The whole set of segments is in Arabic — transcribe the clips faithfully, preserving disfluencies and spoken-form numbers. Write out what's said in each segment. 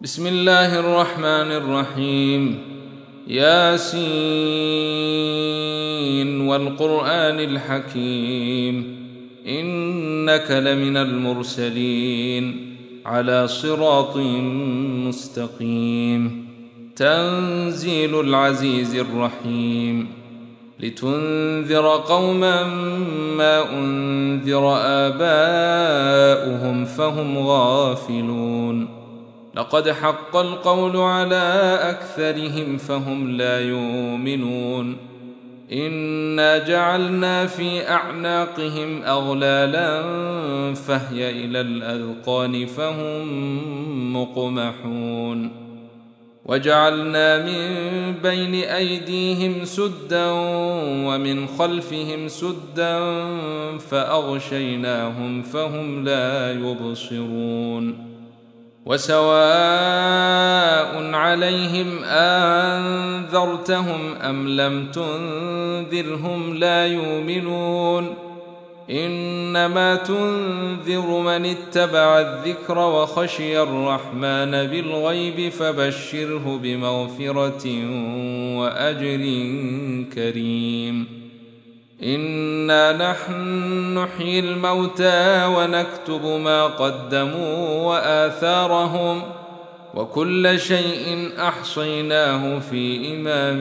بسم الله الرحمن الرحيم. ياسين والقرآن الحكيم إنك لمن المرسلين على صراط مستقيم. تنزيل العزيز الرحيم لتنذر قوما ما أنذر آباؤهم فهم غافلون. لقد حق القول على أكثرهم فهم لا يؤمنون. إنا جعلنا في أعناقهم أغلالا فهي إلى الأذقان فهم مقمحون. وجعلنا من بين أيديهم سدا ومن خلفهم سدا فأغشيناهم فهم لا يبصرون. وسواء عليهم أنذرتهم أم لم تنذرهم لا يؤمنون. إنما تنذر من اتبع الذكر وخشي الرحمن بالغيب فبشره بمغفرة وأجر كريم. إنا نحن نحيي الموتى ونكتب ما قدموا وآثارهم وكل شيء أحصيناه في إمام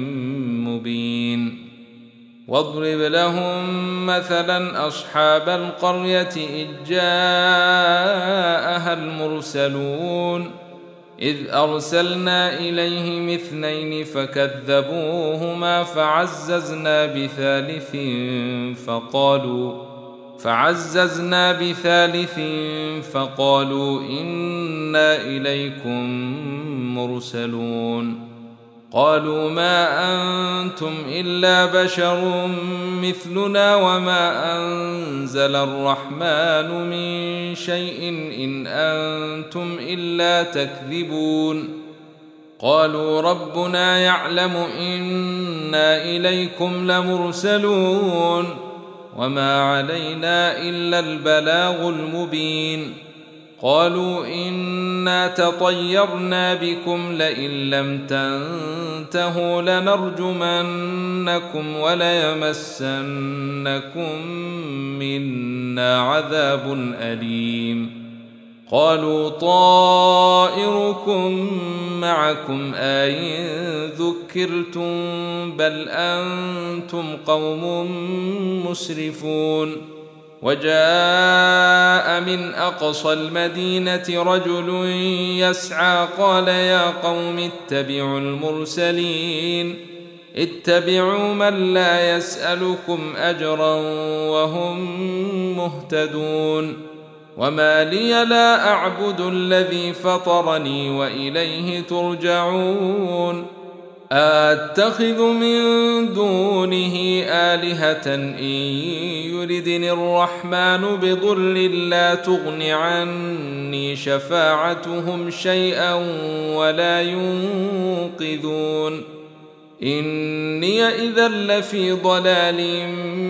مبين. واضرب لهم مثلا أصحاب القرية إذ جاءها المرسلون إذ أرسلنا إليهم اثنين فكذبوهما فعززنا بثالث فقالوا فعززنا بثالث فقالوا إنا إليكم مرسلون. قالوا ما أنتم إلا بشر مثلنا وما أنزل الرحمن من شيء إن أنتم إلا تكذبون. قالوا ربنا يعلم إنا إليكم لمرسلون وما علينا إلا البلاغ المبين. قالوا إنا تطيرنا بكم لئن لم تنتهوا لنرجمنكم وليمسنكم منا عذاب أليم. قالوا طائركم معكم أئن ذكرتم بل أنتم قوم مسرفون. وجاء من أقصى المدينة رجل يسعى قال يا قوم اتبعوا المرسلين اتبعوا من لا يسألكم أجرا وهم مهتدون. وما لي لا أعبد الذي فطرني وإليه ترجعون. أتخذ من دونه آلهة إن يردني الرحمن بضر لا تغن عني شفاعتهم شيئا ولا ينقذون. إني إذا لفي ضلال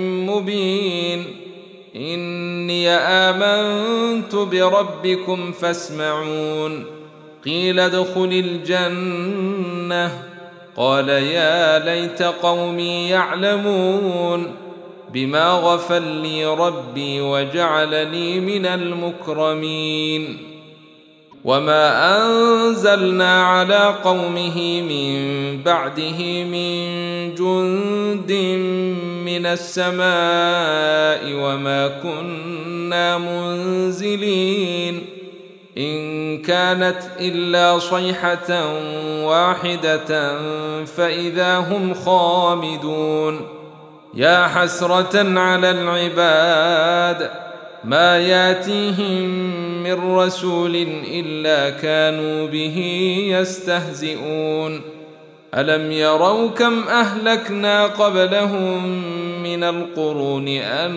مبين. إني آمنت بربكم فاسمعون. قيل ادخل الجنة قال يا ليت قومي يعلمون بما غفر لي ربي وجعلني من المكرمين. وما أنزلنا على قومه من بعده من جند من السماء وما كنا منزلين. إن كانت إلا صيحة واحدة فإذا هم خامدون. يا حسرة على العباد ما ياتيهم من رسول إلا كانوا به يستهزئون. ألم يروا كم أهلكنا قبلهم من القرون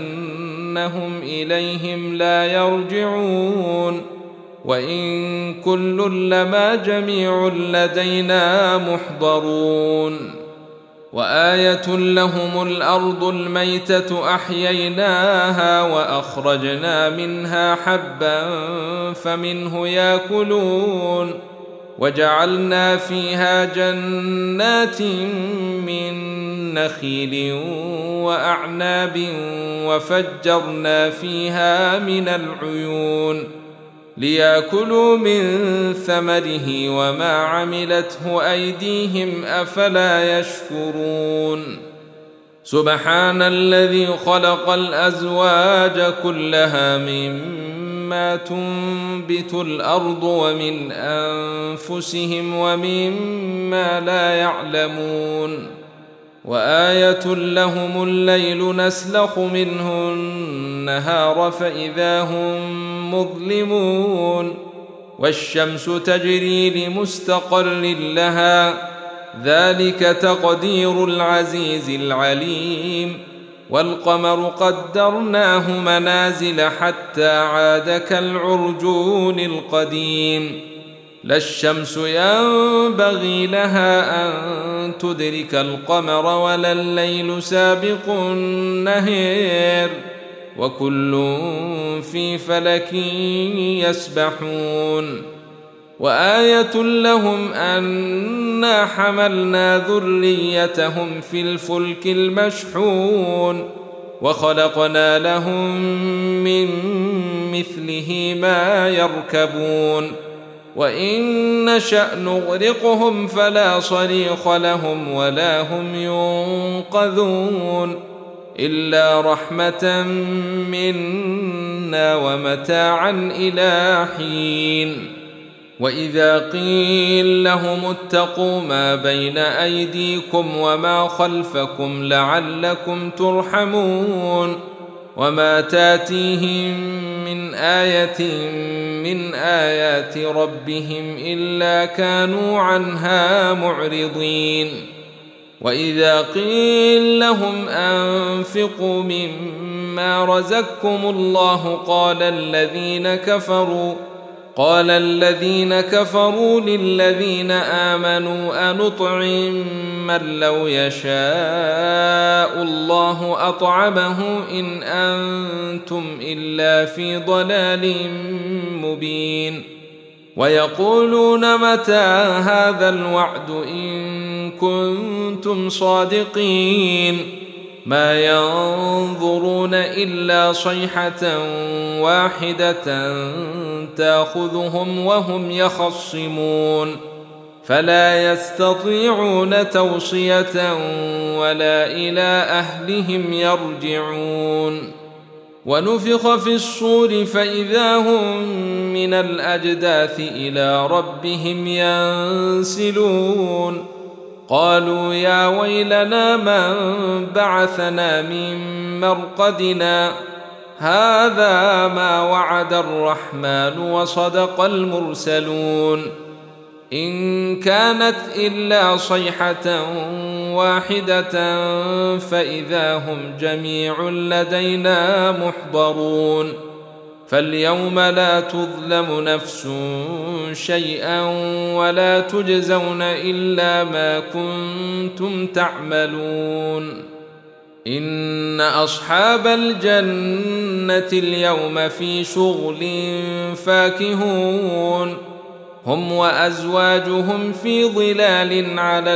أنهم إليهم لا يرجعون. وإن كل لما جميع لدينا محضرون. وآية لهم الأرض الميتة أحييناها وأخرجنا منها حبا فمنه يأكلون وجعلنا فيها جنات من نخيل وأعناب وفجرنا فيها من العيون ليأكلوا من ثمره وما عملته أيديهم أفلا يشكرون سبحان الذي خلق الأزواج كلها مما تنبت الأرض ومن أنفسهم ومما لا يعلمون وآية لهم الليل نسلخ منه النهار فإذا هم مظلمون والشمس تجري لمستقر لها ذلك تقدير العزيز العليم والقمر قدرناه منازل حتى عاد كالعرجون القديم لا الشمس ينبغي لها أن تدرك القمر ولا الليل سابق النهار وكل في فلك يسبحون وآية لهم أنا حملنا ذريتهم في الفلك المشحون وخلقنا لهم من مثله ما يركبون وإن نشأ نغرقهم فلا صريخ لهم ولا هم ينقذون إلا رحمة منا ومتاعا إلى حين وإذا قيل لهم اتقوا ما بين أيديكم وما خلفكم لعلكم ترحمون وما تاتيهم من آية من آيات ربهم إلا كانوا عنها معرضين وإذا قيل لهم أنفقوا مما رزقكم الله قال الذين كفروا قال الذين كفروا للذين آمنوا أنطعم من لو يشاء الله أطعمه إن أنتم إلا في ضلال مبين ويقولون متى هذا الوعد إن كنتم صادقين ما ينظرون إلا صيحة واحدة تأخذهم وهم يخصمون فلا يستطيعون توصية ولا إلى أهلهم يرجعون ونفخ في الصور فإذا هم من الأجداث إلى ربهم ينسلون قالوا يا ويلنا من بعثنا من مرقدنا هذا ما وعد الرحمن وصدق المرسلون إن كانت إلا صيحة واحدة فإذا هم جميع لدينا محضرون فاليوم لا تظلم نفس شيئا ولا تجزون إلا ما كنتم تعملون إن أصحاب الجنة اليوم في شغل فاكهون هم وأزواجهم في ظلال على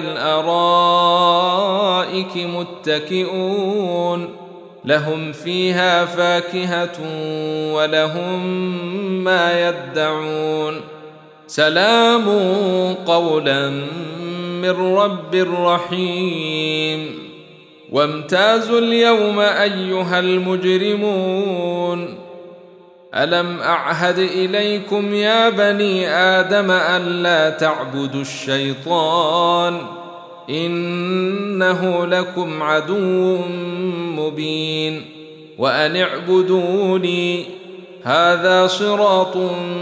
الأرائك متكئون لهم فيها فاكهة ولهم ما يدعون سلام قولا من رب رحيم وامتازوا اليوم أيها المجرمون ألم أعهد إليكم يا بني آدم ألا تعبدوا الشيطان إنه لكم عدو مبين وأن اعبدوني هذا صراط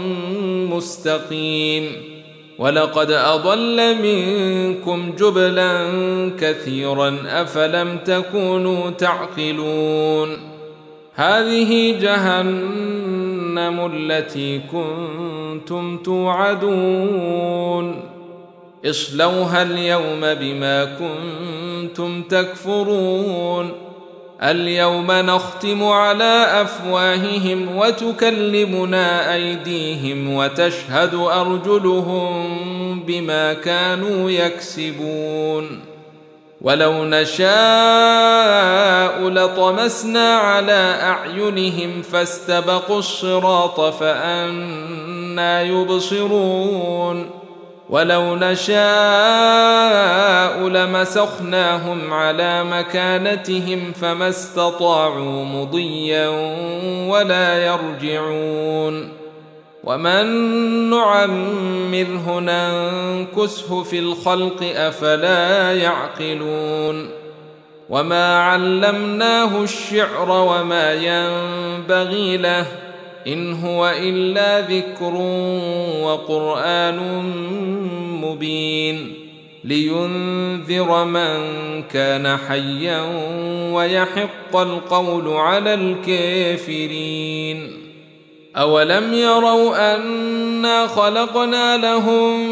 مستقيم ولقد أضل منكم جبلا كثيرا أفلم تكونوا تعقلون هذه جهنم التي كنتم توعدون اصلوها اليوم بما كنتم تكفرون اليوم نختم على أفواههم وتكلمنا أيديهم وتشهد أرجلهم بما كانوا يكسبون ولو نشاء لطمسنا على أعينهم فاستبقوا الصراط فأنى يبصرون ولو نشاء لمسخناهم على مكانتهم فما استطاعوا مضيا ولا يرجعون ومن نعمره ننكسه في الخلق أفلا يعقلون وما علمناه الشعر وما ينبغي له إن هو إلا ذكر وقرآن مبين لينذر من كان حيا ويحق القول على الكافرين أولم يروا أنا خلقنا لهم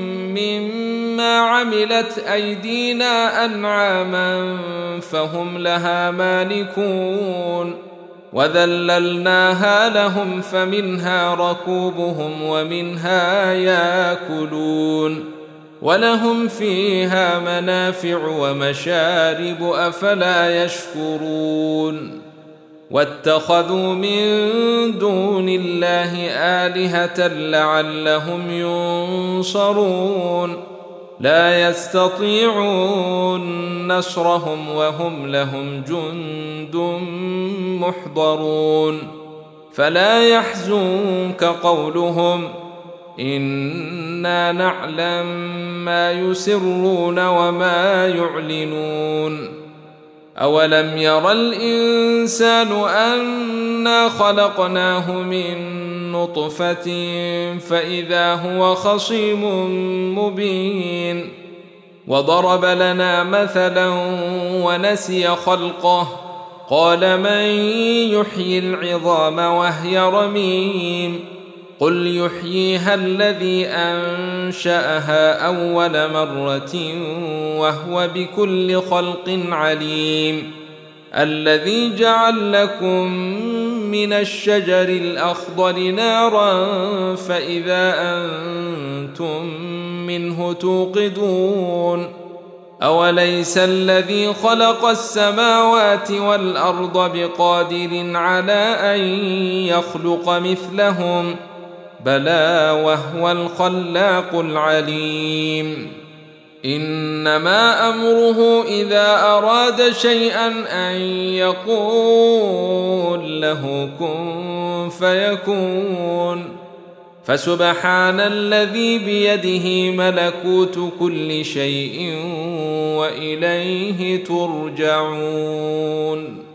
مما عملت أيدينا أنعاما فهم لها مالكون وذللناها لهم فمنها ركوبهم ومنها ياكلون ولهم فيها منافع ومشارب أفلا يشكرون واتخذوا من دون الله آلهة لعلهم ينصرون لا يستطيعون نصرهم وهم لهم جند محضرون فلا يحزنك قولهم إنا نعلم ما يسرون وما يعلنون أولم ير الإنسان أنا خلقناه من نطفة فإذا هو خصيم مبين وضرب لنا مثلا ونسي خلقه قال من يحيي العظام وهي رميم قل يحييها الذي أنشأها أول مرة وهو بكل خلق عليم الذي جعل لكم من الشجر الأخضر نارا فإذا أنتم منه توقدون أوليس الذي خلق السماوات والأرض بقادر على أن يخلق مثلهم بلى وهو الخلاق العليم إنما أمره إذا أراد شيئا أن يقول له كن فيكون فسبحان الذي بيده ملكوت كل شيء وإليه ترجعون.